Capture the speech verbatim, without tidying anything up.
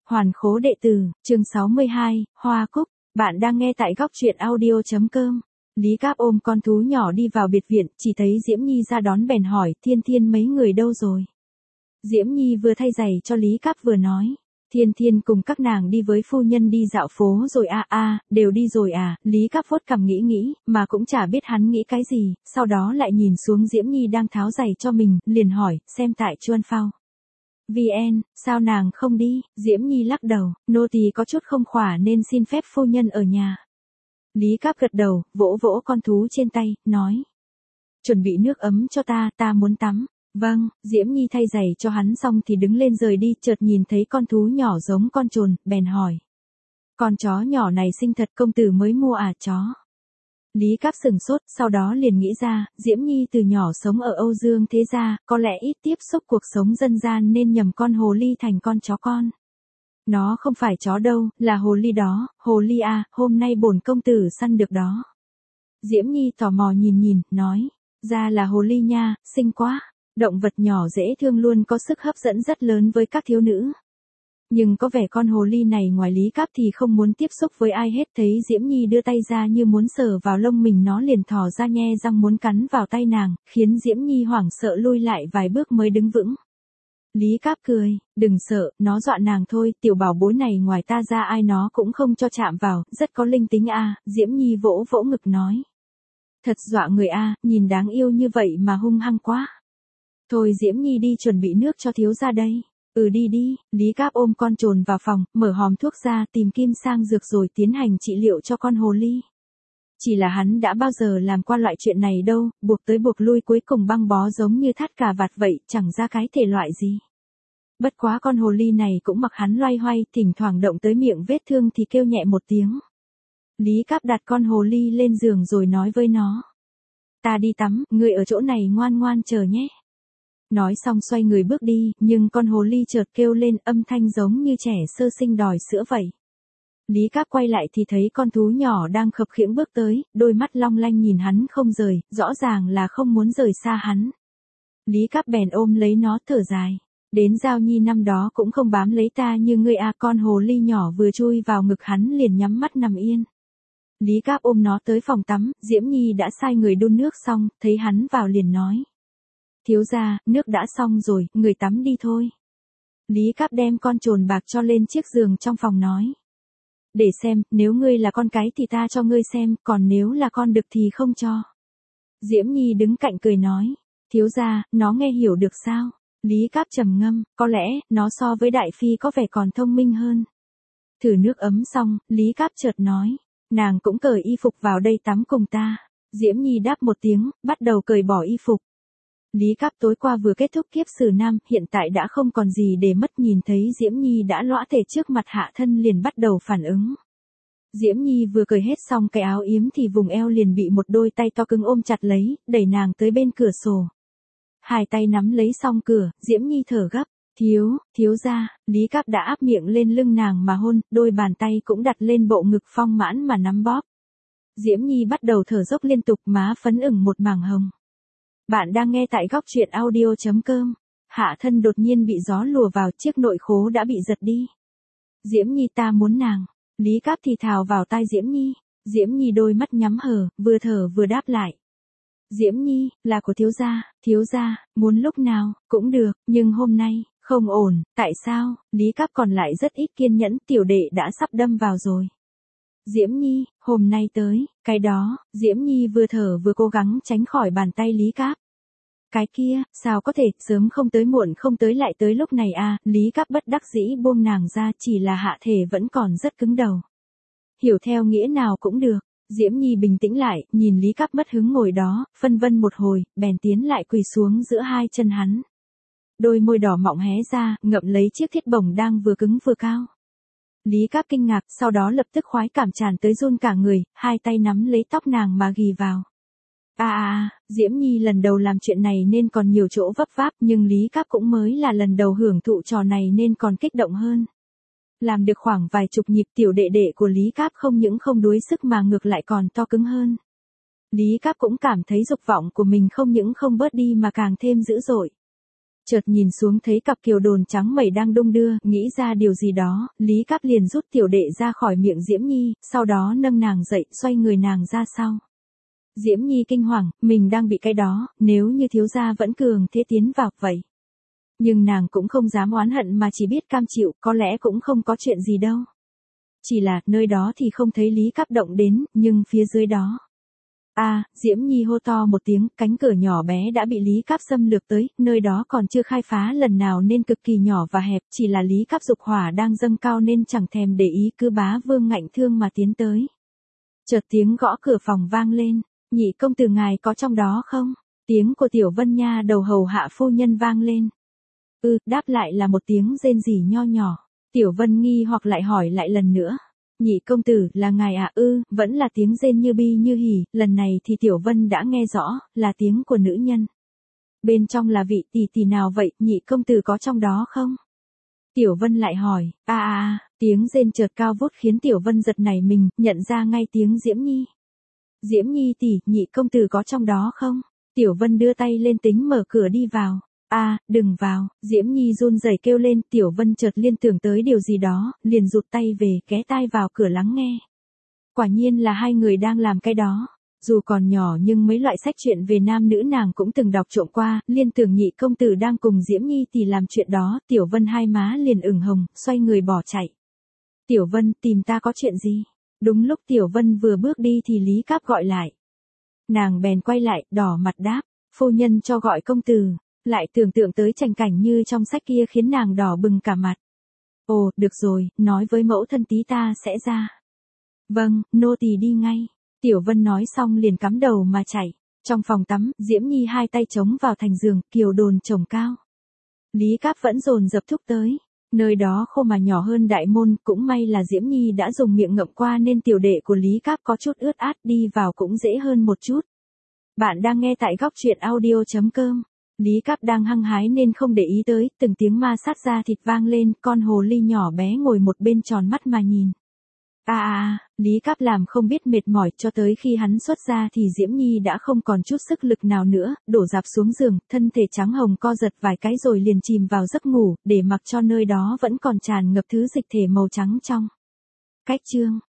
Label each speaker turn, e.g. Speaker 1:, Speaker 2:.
Speaker 1: Hoàn khố đệ tử, chương sáu mươi hai, Hoa Cúc, bạn đang nghe tại góc truyện audio.com. Lý Cáp ôm con thú nhỏ đi vào biệt viện, chỉ thấy Diễm Nhi ra đón bèn hỏi, Thiên Thiên mấy người đâu rồi? Diễm Nhi vừa thay giày cho Lý Cáp vừa nói, Thiên Thiên cùng các nàng đi với phu nhân đi dạo phố rồi a à, a, đều đi rồi à, Lý Cáp vuốt cằm nghĩ nghĩ, mà cũng chả biết hắn nghĩ cái gì, sau đó lại nhìn xuống Diễm Nhi đang tháo giày cho mình, liền hỏi, xem tại Chuan Phao. vê en, sao nàng không đi? Diễm Nhi lắc đầu, nô tỳ có chút không khỏe nên xin phép phu nhân ở nhà. Lý Cáp gật đầu, vỗ vỗ con thú trên tay, nói. Chuẩn bị nước ấm cho ta, ta muốn tắm. Vâng, Diễm Nhi thay giày cho hắn xong thì đứng lên rời đi, chợt nhìn thấy con thú nhỏ giống con trồn, bèn hỏi. Con chó nhỏ này xinh thật, công tử mới mua à chó? Lý Cáp sừng sốt, sau đó liền nghĩ ra, Diễm Nhi từ nhỏ sống ở Âu Dương thế gia, có lẽ ít tiếp xúc cuộc sống dân gian nên nhầm con hồ ly thành con chó con. Nó không phải chó đâu, là hồ ly đó, hồ ly à, hôm nay bổn công tử săn được đó. Diễm Nhi tò mò nhìn nhìn, nói, ra là hồ ly nha, xinh quá, động vật nhỏ dễ thương luôn có sức hấp dẫn rất lớn với các thiếu nữ. Nhưng có vẻ con hồ ly này ngoài Lý Cáp thì không muốn tiếp xúc với ai hết, thấy Diễm Nhi đưa tay ra như muốn sờ vào lông mình nó liền thò ra nhe răng muốn cắn vào tay nàng, khiến Diễm Nhi hoảng sợ lui lại vài bước mới đứng vững. Lý Cáp cười, đừng sợ, nó dọa nàng thôi, tiểu bảo bối này ngoài ta ra ai nó cũng không cho chạm vào, rất có linh tính a. Diễm Nhi vỗ vỗ ngực nói. Thật dọa người a, nhìn đáng yêu như vậy mà hung hăng quá. Thôi Diễm Nhi đi chuẩn bị nước cho thiếu gia đây. Ừ đi đi, Lý Cáp ôm con trồn vào phòng, mở hòm thuốc ra tìm kim sang dược rồi tiến hành trị liệu cho con hồ ly. Chỉ là hắn đã bao giờ làm qua loại chuyện này đâu, buộc tới buộc lui cuối cùng băng bó giống như thắt cà vạt vậy, chẳng ra cái thể loại gì. Bất quá con hồ ly này cũng mặc hắn loay hoay, thỉnh thoảng động tới miệng vết thương thì kêu nhẹ một tiếng. Lý Cáp đặt con hồ ly lên giường rồi nói với nó. Ta đi tắm, ngươi ở chỗ này ngoan ngoan chờ nhé. Nói xong xoay người bước đi, nhưng con hồ ly chợt kêu lên âm thanh giống như trẻ sơ sinh đòi sữa vậy. Lý Cáp quay lại thì thấy con thú nhỏ đang khập khiễng bước tới, đôi mắt long lanh nhìn hắn không rời, rõ ràng là không muốn rời xa hắn. Lý Cáp bèn ôm lấy nó thở dài. Đến Giao Nhi năm đó cũng không bám lấy ta như ngươi a. Con hồ ly nhỏ vừa chui vào ngực hắn liền nhắm mắt nằm yên. Lý Cáp ôm nó tới phòng tắm, Diễm Nhi đã sai người đun nước xong, thấy hắn vào liền nói. Thiếu gia, nước đã xong rồi, người tắm đi thôi. Lý Cáp đem con trồn bạc cho lên chiếc giường trong phòng nói. Để xem, nếu ngươi là con cái thì ta cho ngươi xem, còn nếu là con đực thì không cho. Diễm Nhi đứng cạnh cười nói. Thiếu gia, nó nghe hiểu được sao? Lý Cáp trầm ngâm, có lẽ, nó so với Đại Phi có vẻ còn thông minh hơn. Thử nước ấm xong, Lý Cáp chợt nói. Nàng cũng cởi y phục vào đây tắm cùng ta. Diễm Nhi đáp một tiếng, bắt đầu cởi bỏ y phục. Lý Cáp tối qua vừa kết thúc kiếp sử nam, hiện tại đã không còn gì để mất, nhìn thấy Diễm Nhi đã lõa thể trước mặt hạ thân liền bắt đầu phản ứng. Diễm Nhi vừa cởi hết xong cái áo yếm thì vùng eo liền bị một đôi tay to cứng ôm chặt lấy, đẩy nàng tới bên cửa sổ. Hai tay nắm lấy song cửa, Diễm Nhi thở gấp, thiếu, thiếu gia, Lý Cáp đã áp miệng lên lưng nàng mà hôn, đôi bàn tay cũng đặt lên bộ ngực phong mãn mà nắm bóp. Diễm Nhi bắt đầu thở dốc liên tục, má phấn ửng một mảng hồng. Bạn đang nghe tại góc truyện audio.com. Hạ thân đột nhiên bị gió lùa vào, chiếc nội khố đã bị giật đi. Diễm Nhi ta muốn nàng. Lý Cáp thì thào vào tai Diễm Nhi. Diễm Nhi đôi mắt nhắm hờ, vừa thở vừa đáp lại. Diễm Nhi, là của thiếu gia, thiếu gia, muốn lúc nào, cũng được, nhưng hôm nay, không ổn, tại sao? Lý Cáp còn lại rất ít kiên nhẫn, tiểu đệ đã sắp đâm vào rồi. Diễm Nhi, hôm nay tới, cái đó, Diễm Nhi vừa thở vừa cố gắng tránh khỏi bàn tay Lý Cáp. Cái kia, sao có thể, sớm không tới muộn không tới lại tới lúc này à, Lý Cáp bất đắc dĩ buông nàng ra, chỉ là hạ thể vẫn còn rất cứng đầu. Hiểu theo nghĩa nào cũng được. Diễm Nhi bình tĩnh lại, nhìn Lý Cáp mất hứng ngồi đó, phân vân một hồi, bèn tiến lại quỳ xuống giữa hai chân hắn. Đôi môi đỏ mọng hé ra, ngậm lấy chiếc thiết bổng đang vừa cứng vừa cao. Lý Cáp kinh ngạc, sau đó lập tức khoái cảm tràn tới run cả người, hai tay nắm lấy tóc nàng mà ghì vào. À à à, Diễm Nhi lần đầu làm chuyện này nên còn nhiều chỗ vấp váp, nhưng Lý Cáp cũng mới là lần đầu hưởng thụ trò này nên còn kích động hơn. Làm được khoảng vài chục nhịp, tiểu đệ đệ của Lý Cáp không những không đuối sức mà ngược lại còn to cứng hơn. Lý Cáp cũng cảm thấy dục vọng của mình không những không bớt đi mà càng thêm dữ dội. Chợt nhìn xuống thấy cặp kiều đồn trắng mẩy đang đung đưa, nghĩ ra điều gì đó, Lý Cáp liền rút tiểu đệ ra khỏi miệng Diễm Nhi, sau đó nâng nàng dậy, xoay người nàng ra sau. Diễm Nhi kinh hoàng, mình đang bị cái đó, nếu như thiếu gia vẫn cường thế tiến vào vậy. Nhưng nàng cũng không dám oán hận mà chỉ biết cam chịu, có lẽ cũng không có chuyện gì đâu. Chỉ là, nơi đó thì không thấy Lý Cáp động đến, nhưng phía dưới đó. A, à, Diễm Nhi hô to một tiếng, cánh cửa nhỏ bé đã bị Lý Cáp xâm lược tới, nơi đó còn chưa khai phá lần nào nên cực kỳ nhỏ và hẹp, chỉ là Lý Cáp dục hỏa đang dâng cao nên chẳng thèm để ý, cứ bá vương ngạnh thương mà tiến tới. Chợt tiếng gõ cửa phòng vang lên, nhị công tử ngài có trong đó không? Tiếng của Tiểu Vân nha đầu hầu hạ phu nhân vang lên. Ừ, đáp lại là một tiếng rên rỉ nho nhỏ. Tiểu Vân nghi hoặc lại hỏi lại lần nữa. Nhị công tử, là ngài à? Ư, vẫn là tiếng rên như bi như hỉ, lần này thì Tiểu Vân đã nghe rõ, là tiếng của nữ nhân. Bên trong là vị tỷ tỷ nào vậy, nhị công tử có trong đó không? Tiểu Vân lại hỏi, a a a, tiếng rên chợt cao vút khiến Tiểu Vân giật nảy mình, nhận ra ngay tiếng Diễm Nhi. Diễm Nhi tỷ, nhị công tử có trong đó không? Tiểu Vân đưa tay lên tính mở cửa đi vào. A, à, đừng vào, Diễm Nhi run rẩy kêu lên, Tiểu Vân chợt liên tưởng tới điều gì đó, liền rụt tay về, ghé tai vào cửa lắng nghe. Quả nhiên là hai người đang làm cái đó. Dù còn nhỏ nhưng mấy loại sách truyện về nam nữ nàng cũng từng đọc trộm qua, liên tưởng nhị công tử đang cùng Diễm Nhi tỷ làm chuyện đó, Tiểu Vân hai má liền ửng hồng, xoay người bỏ chạy. Tiểu Vân, tìm ta có chuyện gì? Đúng lúc Tiểu Vân vừa bước đi thì Lý Cáp gọi lại. Nàng bèn quay lại, đỏ mặt đáp, phu nhân cho gọi công tử. Lại tưởng tượng tới tranh cảnh như trong sách kia khiến nàng đỏ bừng cả mặt. Ồ, được rồi, nói với mẫu thân tí ta sẽ ra. Vâng, nô tỳ đi ngay. Tiểu Vân nói xong liền cắm đầu mà chạy. Trong phòng tắm, Diễm Nhi hai tay chống vào thành giường, kiều đồn chồng cao. Lý Cáp vẫn dồn dập thúc tới. Nơi đó khô mà nhỏ hơn đại môn, cũng may là Diễm Nhi đã dùng miệng ngậm qua nên tiểu đệ của Lý Cáp có chút ướt át, đi vào cũng dễ hơn một chút. Bạn đang nghe tại góc truyện audio chấm com. Lý Cáp đang hăng hái nên không để ý tới, từng tiếng ma sát da thịt vang lên, con hồ ly nhỏ bé ngồi một bên tròn mắt mà nhìn. A a a, Lý Cáp làm không biết mệt mỏi, cho tới khi hắn xuất ra thì Diễm Nhi đã không còn chút sức lực nào nữa, đổ dạp xuống giường, thân thể trắng hồng co giật vài cái rồi liền chìm vào giấc ngủ, để mặc cho nơi đó vẫn còn tràn ngập thứ dịch thể màu trắng trong. Cách chương